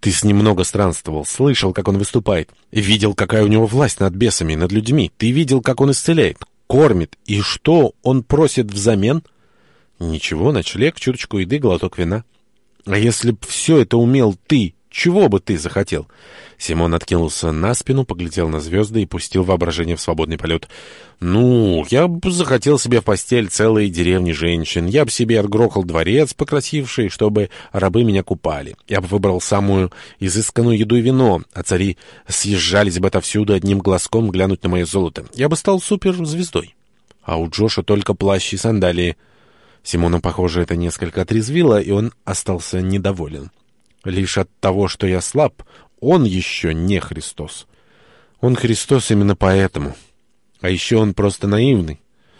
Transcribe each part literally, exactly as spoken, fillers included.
Ты с ним много странствовал, слышал, как он выступает, видел, какая у него власть над бесами, над людьми. Ты видел, как он исцеляет, кормит. И что он просит взамен? Ничего, ночлег, чуточку еды, глоток вина. А если б все это умел ты, чего бы ты захотел? Симон откинулся на спину, поглядел на звезды и пустил воображение в свободный полет. Ну, я бы захотел себе в постель целой деревни женщин. Я бы себе отгрохал дворец покрасивший, чтобы рабы меня купали. Я бы выбрал самую изысканную еду и вино, а цари съезжались бы отовсюду одним глазком глянуть на мое золото. Я бы стал суперзвездой. А у Джоша только плащ и сандалии. Симона, похоже, это несколько отрезвило, и он остался недоволен. Лишь от того, что я слаб, он еще не Христос. Он Христос именно поэтому. А еще он просто наивный.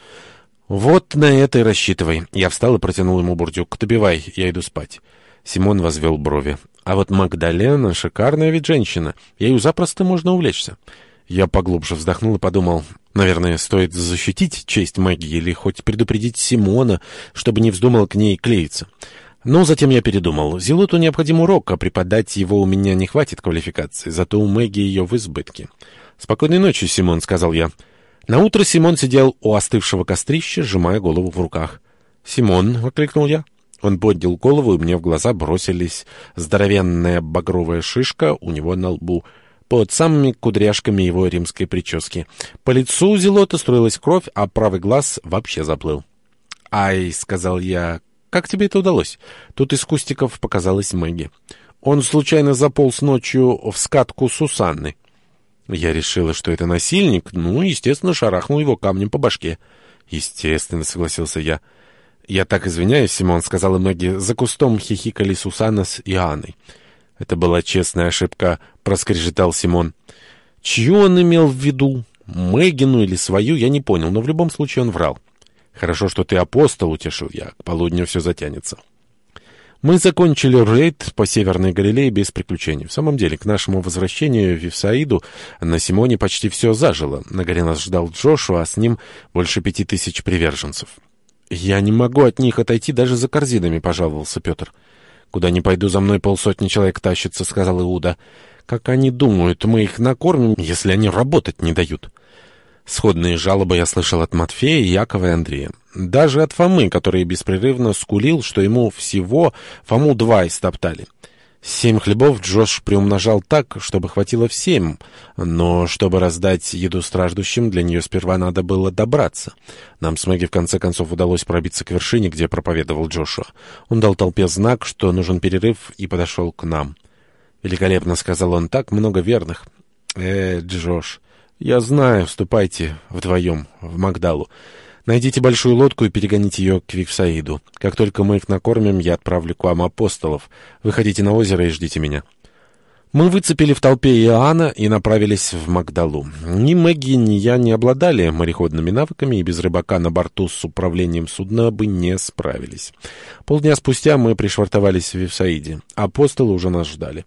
Вот на это и рассчитывай. Я встал и протянул ему бурдюк. Добивай, я иду спать. Симон возвел брови. А вот Магдалена — шикарная ведь женщина. Ею запросто можно увлечься. Я поглубже вздохнул и подумал, наверное, стоит защитить честь Мэгги или хоть предупредить Симона, чтобы не вздумал к ней клеиться. Но затем я передумал. Зелоту необходим урок, а преподать его у меня не хватит квалификации, зато у Мэгги ее в избытке. «Спокойной ночи, Симон», — сказал я. Наутро Симон сидел у остывшего кострища, сжимая голову в руках. «Симон», — окликнул я. Он поднял голову, и мне в глаза бросились здоровенная багровая шишка у него на лбу, под самыми кудряшками его римской прически. По лицу Зелота струилась кровь, а правый глаз вообще заплыл. «Ай», — сказал я, — «как тебе это удалось?» Тут из кустиков показалась Мэгги. «Он случайно заполз ночью в скатку Сусанны». Я решила, что это насильник, ну, естественно, шарахнул его камнем по башке. «Естественно», — согласился я. «Я так извиняюсь, Симон», — сказала Мэгги. За кустом хихикали Сусанна с Иоанной. «Это была честная ошибка», — проскрежетал Симон. Чью он имел в виду? Мэггину или свою, я не понял, но в любом случае он врал. «Хорошо, что ты апостол», — утешил я. «К полудню все затянется». Мы закончили рейд по Северной Галилее без приключений. В самом деле, к нашему возвращению в Вифсаиду на Симоне почти все зажило. На горе нас ждал Джошуа, а с ним больше пяти тысяч приверженцев. «Я не могу от них отойти даже за корзинами», — пожаловался Петр. «Куда ни пойду, за мной полсотни человек тащится», — сказал Иуда. «Как они думают, мы их накормим, если они работать не дают?» Сходные жалобы я слышал от Матфея, Якова и Андрея. Даже от Фомы, который беспрерывно скулил, что ему всего Фому два истоптали. Семь хлебов Джош приумножал так, чтобы хватило всем, но чтобы раздать еду страждущим, для нее сперва надо было добраться. Нам с Мэгги в конце концов удалось пробиться к вершине, где проповедовал Джошуа. Он дал толпе знак, что нужен перерыв, и подошел к нам. «Великолепно», — сказал он, — «так много верных». «Э, Джош, я знаю, вступайте вдвоем в Магдалу. Найдите большую лодку и перегоните ее к Вифсаиду. Как только мы их накормим, я отправлю к вам апостолов. Выходите на озеро и ждите меня». Мы выцепили в толпе Иоанна и направились в Магдалу. Ни Мэгги, ни я не обладали мореходными навыками, и без рыбака на борту с управлением судна бы не справились. Полдня спустя мы пришвартовались в Вифсаиде. Апостолы уже нас ждали.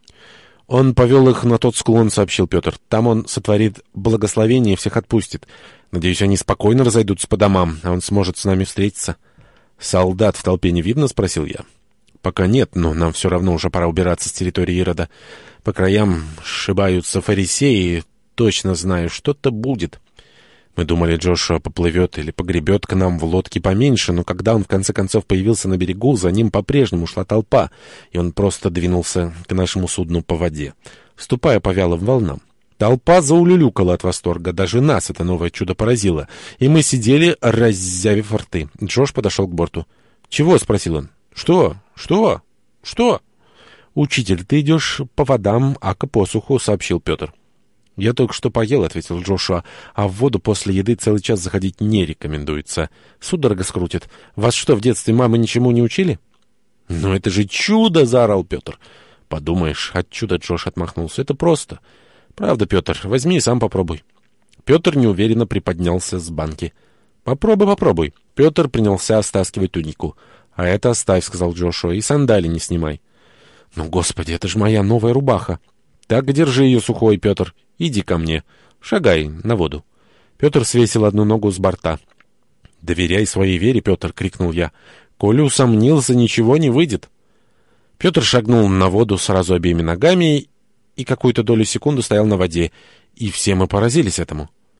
«Он повел их на тот склон», — сообщил Петр. «Там он сотворит благословение и всех отпустит. Надеюсь, они спокойно разойдутся по домам, а он сможет с нами встретиться». «Солдат в толпе не видно?» — спросил я. «Пока нет, но нам все равно уже пора убираться с территории Ирода. По краям сшибаются фарисеи, точно знаю, что-то будет». Мы думали, Джошуа поплывет или погребет к нам в лодке поменьше, но когда он в конце концов появился на берегу, за ним по-прежнему шла толпа, и он просто двинулся к нашему судну по воде, ступая по вялым волнам. Толпа заулюлюкала от восторга, даже нас это новое чудо поразило, и мы сидели, раззявив рты. Джош подошел к борту. «Чего?» — спросил он. «Что? Что? Что?» «Учитель, ты идешь по водам, ака по суху», — сообщил Петр. «Я только что поел», — ответил Джошуа, — «а в воду после еды целый час заходить не рекомендуется. Судорога скрутит. Вас что, в детстве мамы ничему не учили?» «Ну это же чудо!» — заорал Петр. «Подумаешь, от чуда», — Джош отмахнулся. «Это просто». «Правда, Петр, возьми и сам попробуй». Петр неуверенно приподнялся с банки. «Попробуй, попробуй». Петр принялся стаскивать тунику. «А это оставь», — сказал Джошуа, — «и сандали не снимай». «Ну, господи, это же моя новая рубаха». «Так держи ее сухой, Петр. Иди ко мне. Шагай на воду». Петр свесил одну ногу с борта. «Доверяй своей вере, Петр», — крикнул я. «Коли усомнился, ничего не выйдет». Петр шагнул на воду сразу обеими ногами и какую-то долю секунды стоял на воде, и все мы поразились этому.